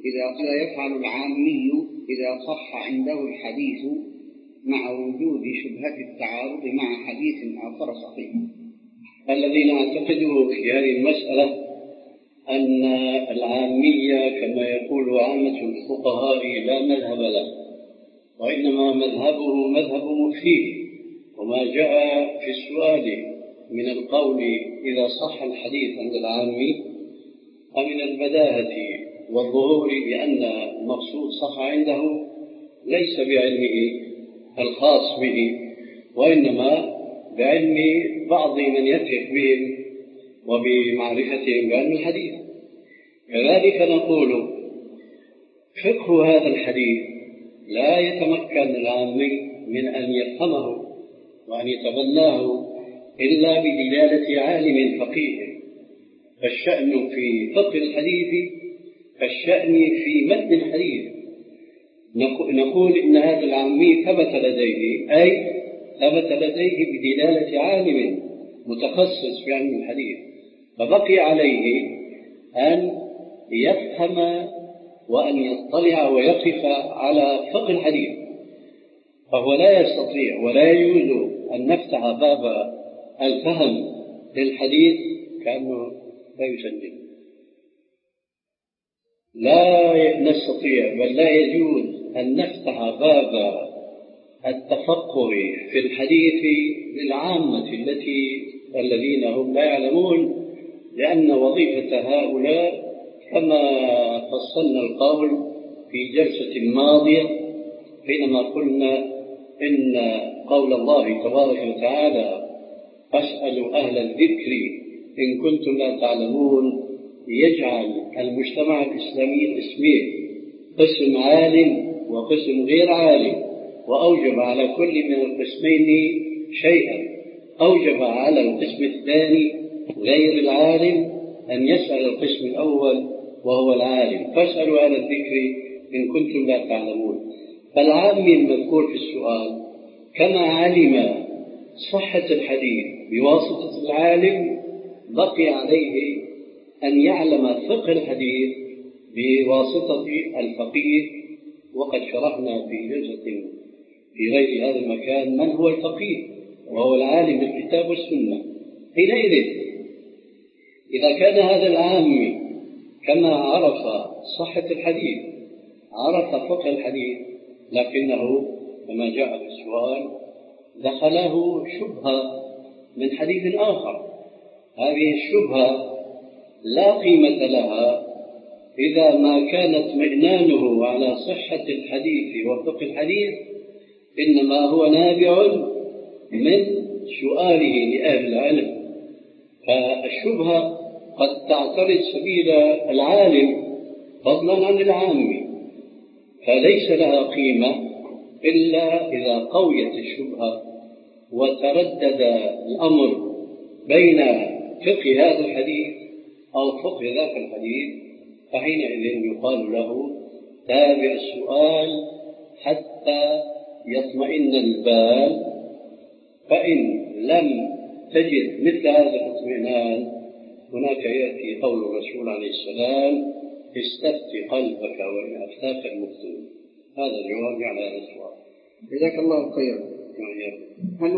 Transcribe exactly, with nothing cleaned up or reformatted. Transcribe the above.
إذا يفعل العامي إذا صح عنده الحديث مع وجود شبهة التعارض مع حديث آخر صحيح. الذين اعتقدوا في هذه المسألة أن العامية كما يقول عامة الفقهاء لا مذهب له، وإنما مذهبه مذهب مفتيه، وما جاء في السؤال من القول إذا صح الحديث عند العامي فمن البداهة والظهور بأن المقصود صح عنده ليس بعلمه الخاص به، وإنما بعلم بعض من يثق بهم وبمعرفتهم بعلم الحديث. كذلك نقول فقه هذا الحديث لا يتمكن العامي من أن يفهمه وأن يتبناه إلا بدلالة عالم فقيه. فالشأن في فقه الحديث كالشأن في متن الحديث. نقول إن هذا العامي ثبت لديه، أي ثبت لديه بدلالة عالم متخصص في علم الحديث، فبقي عليه أن يفهم وأن يطلع ويقف على فقه الحديث، فهو لا يستطيع ولا يجوز أن نفتح باب الفهم للحديث كأنه لا يسجل. لا نستطيع بل لا يجوز أن نفتح باب التفقه في الحديث للعامة التي الذين هم لا يعلمون، لأن وظيفة هؤلاء كما فصلنا القول في جلسة ماضية حينما قلنا إن قول الله تبارك وتعالى فاسألوا أهل الذكر إن كنتم لا تعلمون يجعل المجتمع الإسلامي الاسمين قسم عالم وقسم غير عالم، وأوجب على كل من القسمين شيئا. أوجب على القسم الثاني غير العالم أن يسأل القسم الأول وهو العالم، فاسألوا أهل الذكر إن كنتم لا تعلمون. فالعام المذكور في السؤال كما علم صحة الحديث بواسطة العالم بقي عليه أن يعلم فقه الحديث بواسطة الفقيه. وقد شرحنا في جلسة في غير هذا المكان من هو الفقيه، وهو العالم بالكتاب والسنة. حينئذ إذا كان هذا العام كما عرف صحة الحديث عرف فقه الحديث، لكنه كما جاء في السؤال دخله شبهة من حديث آخر. هذه الشبهة لا قيمة لها إذا ما كان اطمئنانه على صحة الحديث وفقه الحديث إنما هو نابع من سؤاله لأهل العلم. فالشبهة قد تعترض سبيل العالم فضلا عن العام، فليس لها قيمة إلا إذا قويت الشبهة وتردد الأمر بين فقه هذا الحديث أو فقه ذاك الحديث، فحينئذ يقال له تابع السؤال حتى يطمئن البال. فإن لم تجد مثل هذا الاطمئنان هناك يأتي قول الرسول عليه السلام استفت قلبك وإن أفتاك المفتون. هذا الجواب على هذا السؤال. جزاك الله خيرا.